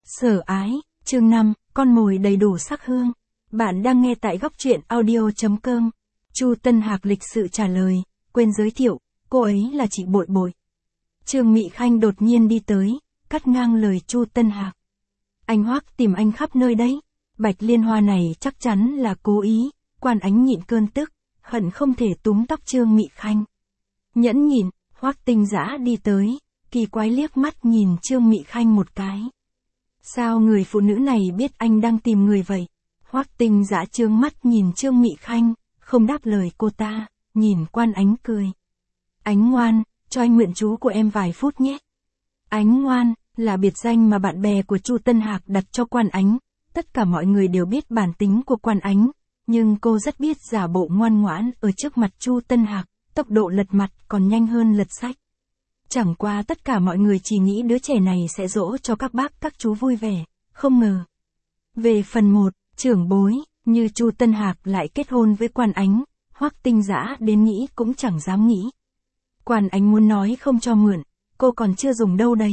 Sở ái, chương 5, con mồi đầy đủ sắc hương. Bạn đang nghe tại góc truyện audio.com. Chu Tân Hạc lịch sự trả lời, quên giới thiệu, cô ấy là chị Bội Bội. Trương Mị Khanh đột nhiên đi tới, cắt ngang lời Chu Tân Hạc. Anh Hoắc tìm anh khắp nơi đấy. Bạch Liên Hoa này chắc chắn là cố ý. Quan Ánh nhịn cơn tức, hận không thể túm tóc Trương Mị Khanh. Nhẫn nhịn, Hoắc Tinh Dã đi tới, kỳ quái liếc mắt nhìn Trương Mị Khanh một cái. Sao người phụ nữ này biết anh đang tìm người vậy? Hoắc Tinh Dã trương mắt nhìn Trương Mị Khanh, không đáp lời cô ta, nhìn Quan Ánh cười. Ánh ngoan, cho anh mượn chú của em vài phút nhé. Ánh ngoan, là biệt danh mà bạn bè của Chu Tân Hạc đặt cho Quan Ánh. Tất cả mọi người đều biết bản tính của Quan Ánh, nhưng cô rất biết giả bộ ngoan ngoãn ở trước mặt Chu Tân Hạc, tốc độ lật mặt còn nhanh hơn lật sách. Chẳng qua tất cả mọi người chỉ nghĩ đứa trẻ này sẽ dỗ cho các bác các chú vui vẻ, không ngờ. Về phần 1, trưởng bối, như Chu Tân Hạc lại kết hôn với Quan Ánh, Hoắc Tinh Dã đến nghĩ cũng chẳng dám nghĩ. Quan Ánh muốn nói không cho mượn, cô còn chưa dùng đâu đấy.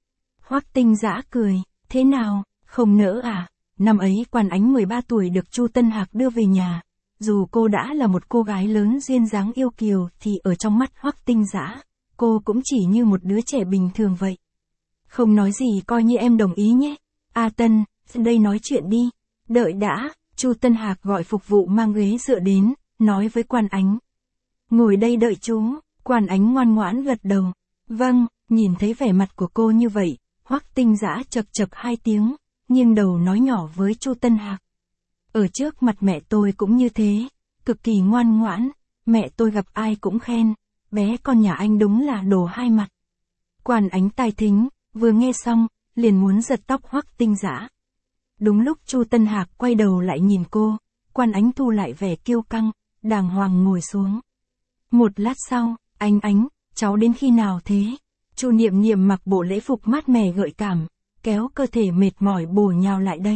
Hoắc Tinh Dã cười, thế nào, không nỡ à? Năm ấy Quan Ánh 13 tuổi được Chu Tân Hạc đưa về nhà. Dù cô đã là một cô gái lớn duyên dáng yêu kiều thì ở trong mắt Hoắc Tinh Dã, cô cũng chỉ như một đứa trẻ bình thường vậy. Không nói gì coi như em đồng ý nhé. A Tân, đây nói chuyện đi. Đợi đã, Chu Tân Hạc gọi phục vụ mang ghế dựa đến, nói với Quan Ánh. Ngồi đây đợi chú. Quan Ánh ngoan ngoãn gật đầu. Vâng, nhìn thấy vẻ mặt của cô như vậy, Hoắc Tinh Dã chậc chậc 2 tiếng, nghiêng đầu nói nhỏ với Chu Tân Hạc. Ở trước mặt mẹ tôi cũng như thế, cực kỳ ngoan ngoãn, mẹ tôi gặp ai cũng khen, bé con nhà anh đúng là đồ hai mặt. Quan Ánh tai thính, vừa nghe xong, liền muốn giật tóc Hoắc Tinh Dã. Đúng lúc Chu Tân Hạc quay đầu lại nhìn cô, Quan Ánh thu lại vẻ kiêu căng, đàng hoàng ngồi xuống. Một lát sau, Ánh, cháu đến khi nào thế? Chu Niệm Niệm mặc bộ lễ phục mát mẻ gợi cảm, kéo cơ thể mệt mỏi bổ nhào lại đây.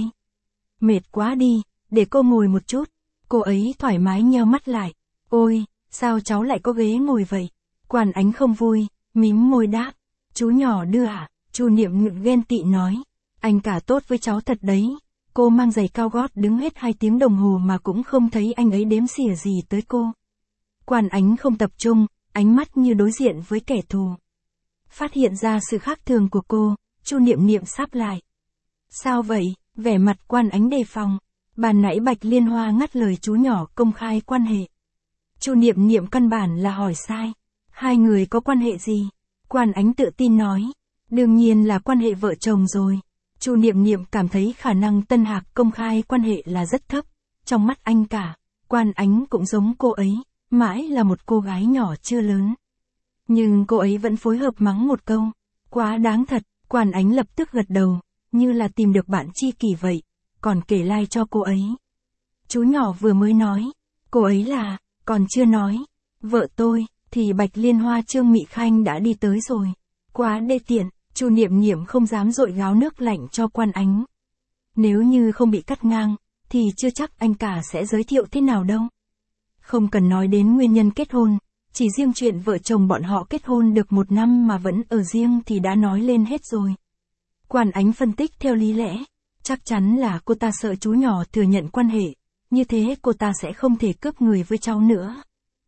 Mệt quá đi, để cô ngồi một chút. Cô ấy thoải mái nheo mắt lại. Ôi, sao cháu lại có ghế ngồi vậy? Quan Ánh không vui, mím môi đáp. Chú nhỏ đưa à? Chu Niệm Niệm ghen tị nói. Anh cả tốt với cháu thật đấy. Cô mang giày cao gót đứng hết 2 tiếng đồng hồ mà cũng không thấy anh ấy đếm xỉa gì tới cô. Quan Ánh không tập trung, ánh mắt như đối diện với kẻ thù. Phát hiện ra sự khác thường của cô, Chu Niệm Niệm sáp lại. Sao vậy? Vẻ mặt Quan Ánh đề phòng. Ban nãy Bạch Liên Hoa ngắt lời chú nhỏ công khai quan hệ. Chu Niệm Niệm căn bản là hỏi sai. Hai người có quan hệ gì? Quan Ánh tự tin nói. Đương nhiên là quan hệ vợ chồng rồi. Chu Niệm Niệm cảm thấy khả năng Tân Hạc công khai quan hệ là rất thấp. Trong mắt anh cả, Quan Ánh cũng giống cô ấy, mãi là một cô gái nhỏ chưa lớn. Nhưng cô ấy vẫn phối hợp mắng một câu. Quá đáng thật, Quan Ánh lập tức gật đầu, như là tìm được bạn tri kỷ vậy, còn kể lai cho cô ấy. Chú nhỏ vừa mới nói, cô ấy là, còn chưa nói, vợ tôi, thì Bạch Liên Hoa Trương Mị Khanh đã đi tới rồi. Quá đê tiện, Chu Niệm Niệm không dám dội gáo nước lạnh cho Quan Ánh. Nếu như không bị cắt ngang, thì chưa chắc anh cả sẽ giới thiệu thế nào đâu. Không cần nói đến nguyên nhân kết hôn, chỉ riêng chuyện vợ chồng bọn họ kết hôn được 1 năm mà vẫn ở riêng thì đã nói lên hết rồi. Quan Ánh phân tích theo lý lẽ, chắc chắn là cô ta sợ chú nhỏ thừa nhận quan hệ, như thế cô ta sẽ không thể cướp người với cháu nữa.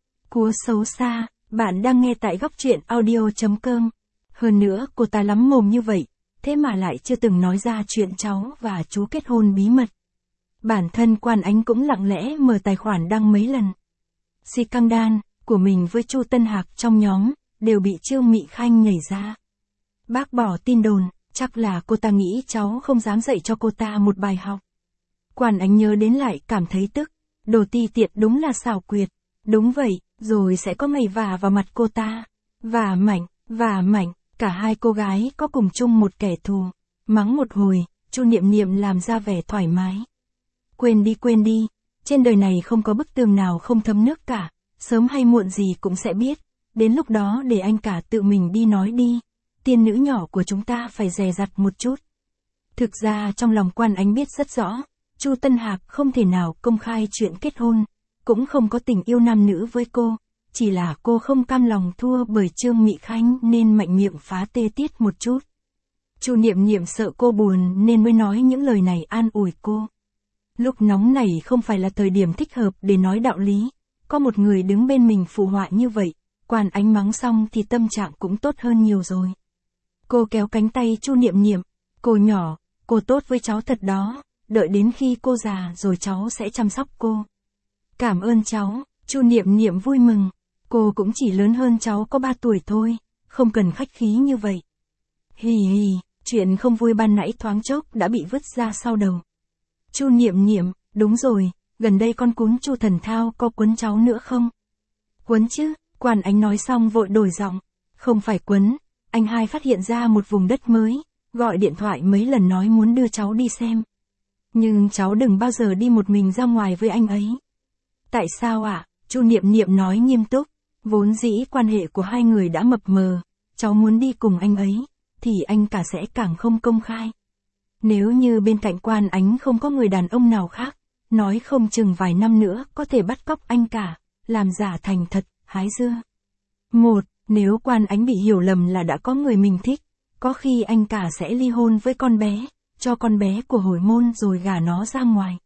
Cú xấu xa, bạn đang nghe tại góc truyện audio.com. Hơn nữa cô ta lắm mồm như vậy, thế mà lại chưa từng nói ra chuyện cháu và chú kết hôn bí mật. Bản thân Quan Ánh cũng lặng lẽ mở tài khoản đăng mấy lần. Scandal của mình với Chu Tân Hạc trong nhóm, đều bị Trương Mị Khanh nhảy ra. Bác bỏ tin đồn, chắc là cô ta nghĩ cháu không dám dạy cho cô ta một bài học. Quan Ánh nhớ đến lại cảm thấy tức, đồ ti tiện đúng là xảo quyệt. Đúng vậy, rồi sẽ có ngày vả vào mặt cô ta. Vả mảnh, cả hai cô gái có cùng chung một kẻ thù. Mắng một hồi, Chu Niệm Niệm làm ra vẻ thoải mái. Quên đi, trên đời này không có bức tường nào không thấm nước cả, sớm hay muộn gì cũng sẽ biết, đến lúc đó để anh cả tự mình đi nói đi, tiên nữ nhỏ của chúng ta phải dè dặt một chút. Thực ra trong lòng Quan Ánh biết rất rõ, Chu Tân Hạc không thể nào công khai chuyện kết hôn, cũng không có tình yêu nam nữ với cô, chỉ là cô không cam lòng thua bởi Trương Mị Khanh nên mạnh miệng phá tê tiết một chút. Chu Niệm Niệm sợ cô buồn nên mới nói những lời này an ủi cô. Lúc nóng này không phải là thời điểm thích hợp để nói đạo lý, có một người đứng bên mình phụ họa như vậy, Quan Ánh mắng xong thì tâm trạng cũng tốt hơn nhiều rồi. Cô kéo cánh tay Chu Niệm Niệm, cô nhỏ, cô tốt với cháu thật đó, đợi đến khi cô già rồi cháu sẽ chăm sóc cô. Cảm ơn cháu, Chu Niệm Niệm vui mừng, cô cũng chỉ lớn hơn cháu có 3 tuổi thôi, không cần khách khí như vậy. Hì hì, chuyện không vui ban nãy thoáng chốc đã bị vứt ra sau đầu. Chu Niệm Niệm, đúng rồi, gần đây con cún Chu Thần Thao có quấn cháu nữa không? Quấn chứ, Quan Ánh nói xong vội đổi giọng, không phải quấn, anh hai phát hiện ra một vùng đất mới, gọi điện thoại mấy lần nói muốn đưa cháu đi xem. Nhưng cháu đừng bao giờ đi một mình ra ngoài với anh ấy. Tại sao ạ? Chu Niệm Niệm nói nghiêm túc, vốn dĩ quan hệ của hai người đã mập mờ, cháu muốn đi cùng anh ấy, thì anh cả sẽ càng không công khai. Nếu như bên cạnh Quan Ánh không có người đàn ông nào khác, nói không chừng vài năm nữa có thể bắt cóc anh cả, làm giả thành thật, hái dưa. Nếu Quan Ánh bị hiểu lầm là đã có người mình thích, có khi anh cả sẽ ly hôn với con bé, cho con bé của hồi môn rồi gả nó ra ngoài.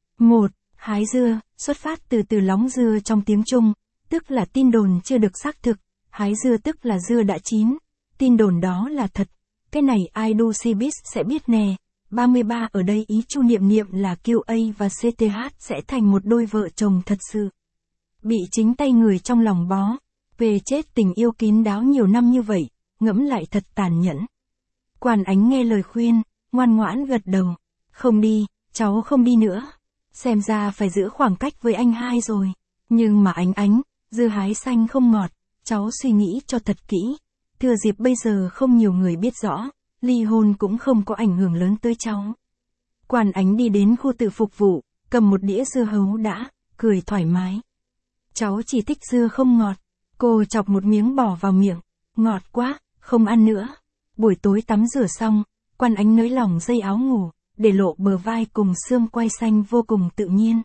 Hái dưa, xuất phát từ từ lóng dưa trong tiếng Trung, tức là tin đồn chưa được xác thực, hái dưa tức là dưa đã chín, tin đồn đó là thật, cái này ai đu si biết sẽ biết nè. 33 ở đây ý Chu Niệm Niệm là QA và CTH sẽ thành một đôi vợ chồng thật sự. Bị chính tay người trong lòng bó, về chết tình yêu kín đáo nhiều năm như vậy, ngẫm lại thật tàn nhẫn. Quan Ánh nghe lời khuyên, ngoan ngoãn gật đầu, không đi, cháu không đi nữa. Xem ra phải giữ khoảng cách với anh hai rồi. Nhưng mà Ánh, dưa hái xanh không ngọt, cháu suy nghĩ cho thật kỹ. Thừa dịp bây giờ không nhiều người biết rõ, ly hôn cũng không có ảnh hưởng lớn tới cháu. Quan Ánh đi đến khu tự phục vụ, cầm một đĩa dưa hấu đã, cười thoải mái. Cháu chỉ thích dưa không ngọt. Cô chọc một miếng bỏ vào miệng, ngọt quá, không ăn nữa. Buổi tối tắm rửa xong, Quan Ánh nới lỏng dây áo ngủ, để lộ bờ vai cùng xương quai xanh vô cùng tự nhiên.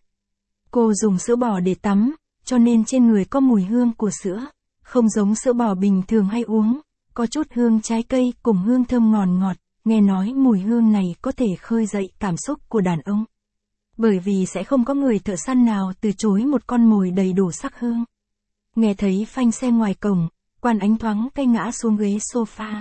Cô dùng sữa bò để tắm, cho nên trên người có mùi hương của sữa, không giống sữa bò bình thường hay uống, có chút hương trái cây cùng hương thơm ngọt, nghe nói mùi hương này có thể khơi dậy cảm xúc của đàn ông. Bởi vì sẽ không có người thợ săn nào từ chối một con mồi đầy đủ sắc hương. Nghe thấy phanh xe ngoài cổng, Quan Ánh thoáng cây ngã xuống ghế sofa.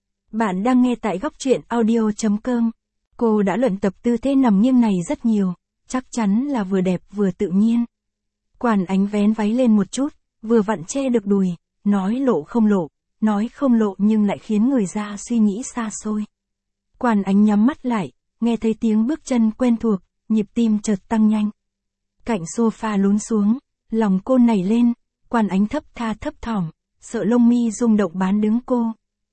Bạn đang nghe tại góc truyện audio.com. Cô đã luyện tập tư thế nằm nghiêng này rất nhiều, chắc chắn là vừa đẹp vừa tự nhiên. Quan Ánh vén váy lên một chút, vừa vặn che được đùi, nói lộ không lộ, nói không lộ nhưng lại khiến người ra suy nghĩ xa xôi. Quan Ánh nhắm mắt lại, nghe thấy tiếng bước chân quen thuộc, nhịp tim chợt tăng nhanh. Cạnh sofa lún xuống, lòng cô nảy lên, Quan Ánh thấp thỏm, sợ lông mi rung động bán đứng cô.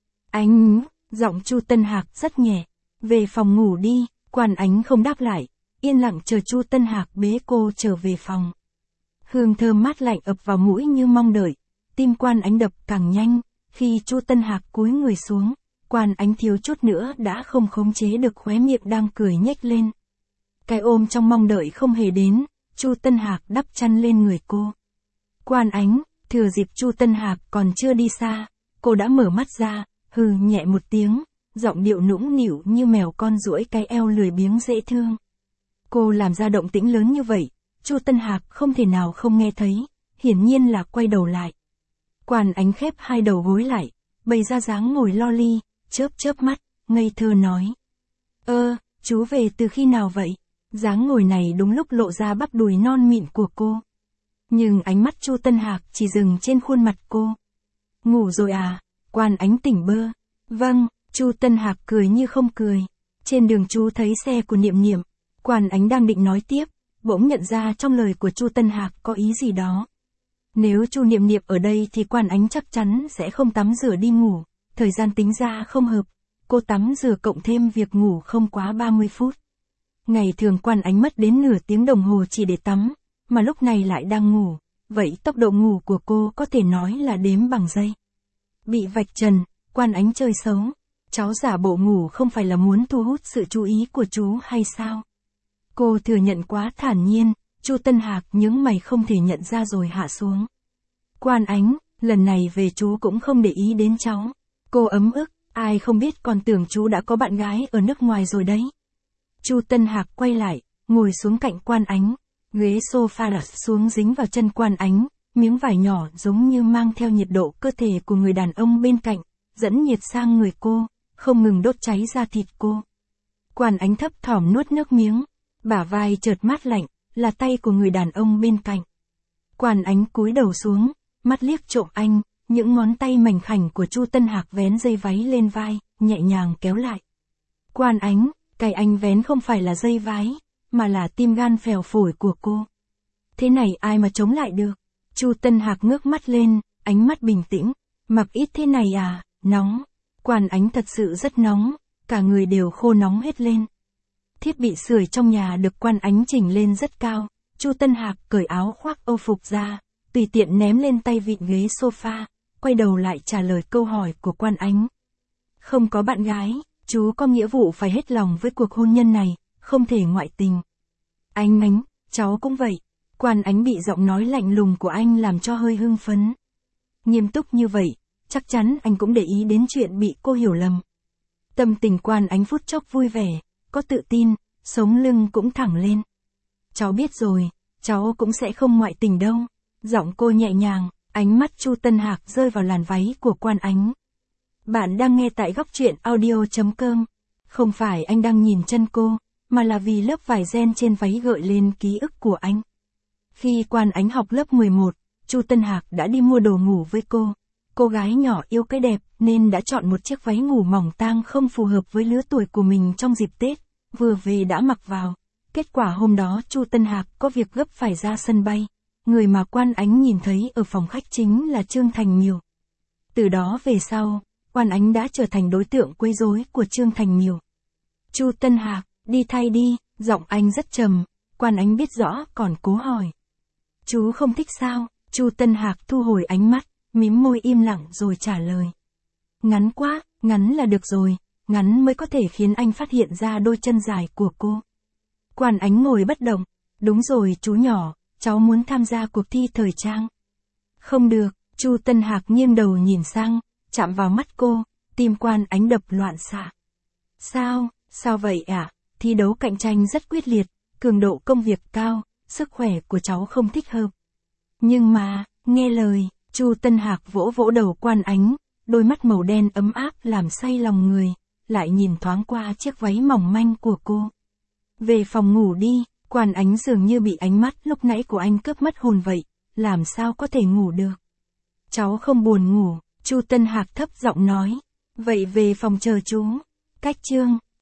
Anh, giọng Chu Tân Hạc rất nhẹ, về phòng ngủ đi. Quan Ánh không đáp lại, yên lặng chờ Chu Tân Hạc bế cô trở về phòng. Hương thơm mát lạnh ập vào mũi như mong đợi, tim Quan Ánh đập càng nhanh, khi Chu Tân Hạc cúi người xuống, Quan Ánh thiếu chút nữa đã không khống chế được khóe miệng đang cười nhếch lên. Cái ôm trong mong đợi không hề đến, Chu Tân Hạc đắp chăn lên người cô. Quan Ánh, thừa dịp Chu Tân Hạc còn chưa đi xa, cô đã mở mắt ra, hừ nhẹ một tiếng, giọng điệu nũng nịu như mèo con duỗi cái eo lười biếng dễ thương. Cô làm ra động tĩnh lớn như vậy, Chu Tân Hạc không thể nào không nghe thấy, hiển nhiên là quay đầu lại. Quan Ánh khép hai đầu gối lại, bày ra dáng ngồi lo li, chớp mắt, ngây thơ nói. Chú về từ khi nào vậy? Dáng ngồi này đúng lúc lộ ra bắp đùi non mịn của cô. Nhưng ánh mắt Chu Tân Hạc chỉ dừng trên khuôn mặt cô. Ngủ rồi à? Quan Ánh tỉnh bơ. Vâng, Chu Tân Hạc cười như không cười. Trên đường chú thấy xe của Niệm Niệm. Quan Ánh đang định nói tiếp, bỗng nhận ra trong lời của Chu Tân Hạc có ý gì đó. Nếu Chu Niệm Niệm ở đây thì Quan Ánh chắc chắn sẽ không tắm rửa đi ngủ, thời gian tính ra không hợp. Cô tắm rửa cộng thêm việc ngủ không quá 30 phút. Ngày thường Quan Ánh mất đến nửa tiếng đồng hồ chỉ để tắm, mà lúc này lại đang ngủ, vậy tốc độ ngủ của cô có thể nói là đếm bằng giây. Bị vạch trần, Quan Ánh chơi xấu. Cháu giả bộ ngủ không phải là muốn thu hút sự chú ý của chú hay sao? Cô thừa nhận quá thản nhiên, Chu Tân Hạc nhướng mày không thể nhận ra rồi hạ xuống. Quan Ánh, lần này về chú cũng không để ý đến cháu. Cô ấm ức, Ai không biết còn tưởng chú đã có bạn gái ở nước ngoài rồi đấy. Chu Tân Hạc quay lại, ngồi xuống cạnh Quan Ánh. Ghế sofa đặt xuống dính vào chân Quan Ánh, miếng vải nhỏ giống như mang theo nhiệt độ cơ thể của người đàn ông bên cạnh, dẫn nhiệt sang người cô, không ngừng đốt cháy da thịt cô. Quan Ánh thấp thỏm nuốt nước miếng, bả vai chợt mát lạnh, là tay của người đàn ông bên cạnh. Quan Ánh cúi đầu xuống, mắt liếc trộm anh, những ngón tay mảnh khảnh của Chu Tân Hạc vén dây váy lên vai, nhẹ nhàng kéo lại. Quan Ánh, cái anh vén không phải là dây váy, mà là tim gan phèo phổi của cô. Thế này ai mà chống lại được? Chu Tân Hạc ngước mắt lên, ánh mắt bình tĩnh. Mặc ít thế này à, nóng. Quan Ánh thật sự rất nóng, cả người đều khô nóng hết lên. Thiết bị sưởi trong nhà được Quan Ánh chỉnh lên rất cao. Chu Tân Hạc cởi áo khoác âu phục ra, tùy tiện ném lên tay vịn ghế sofa, quay đầu lại trả lời câu hỏi của Quan Ánh. Không có bạn gái, chú có nghĩa vụ phải hết lòng với cuộc hôn nhân này, không thể ngoại tình. Ánh, cháu cũng vậy. Quan Ánh bị giọng nói lạnh lùng của anh làm cho hơi hưng phấn. Nghiêm túc như vậy, chắc chắn anh cũng để ý đến chuyện bị cô hiểu lầm. Tâm tình Quan Ánh phút chốc vui vẻ, có tự tin, sống lưng cũng thẳng lên. Cháu biết rồi, cháu cũng sẽ không ngoại tình đâu. Giọng cô nhẹ nhàng, ánh mắt Chu Tân Hạc rơi vào làn váy của Quan Ánh. Bạn đang nghe tại góc truyện audio.com. Không phải anh đang nhìn chân cô, mà là vì lớp vải ren trên váy gợi lên ký ức của anh. Khi Quan Ánh học lớp 11, Chu Tân Hạc đã đi mua đồ ngủ với cô. Cô gái nhỏ yêu cái đẹp nên đã chọn một chiếc váy ngủ mỏng tang không phù hợp với lứa tuổi của mình trong dịp Tết, vừa về đã mặc vào. Kết quả hôm đó Chu Tân Hạc có việc gấp phải ra sân bay. Người mà Quan Ánh nhìn thấy ở phòng khách chính là Trương Thành Miểu. Từ đó về sau, Quan Ánh đã trở thành đối tượng quấy rối của Trương Thành Miểu. Chu Tân Hạc, đi thay đi, giọng anh rất trầm, Quan Ánh biết rõ còn cố hỏi. Chú không thích sao? Chu Tân Hạc thu hồi ánh mắt, mím môi im lặng rồi trả lời. Ngắn quá, ngắn là được rồi, ngắn mới có thể khiến anh phát hiện ra đôi chân dài của cô. Quan Ánh ngồi bất động. Đúng rồi chú nhỏ, cháu muốn tham gia cuộc thi thời trang. Không được, Chu Tân Hạc nghiêng đầu nhìn sang, chạm vào mắt cô, tim Quan Ánh đập loạn xạ. Sao vậy ạ? Thi đấu cạnh tranh rất quyết liệt, cường độ công việc cao, sức khỏe của cháu không thích hợp. Nhưng mà, nghe lời, Chu Tân Hạc vỗ vỗ đầu Quan Ánh, đôi mắt màu đen ấm áp làm say lòng người, lại nhìn thoáng qua chiếc váy mỏng manh của cô. Về phòng ngủ đi, Quan Ánh dường như bị ánh mắt lúc nãy của anh cướp mất hồn vậy, làm sao có thể ngủ được. Cháu không buồn ngủ, Chu Tân Hạc thấp giọng nói. Vậy về phòng chờ chú. Cách Trương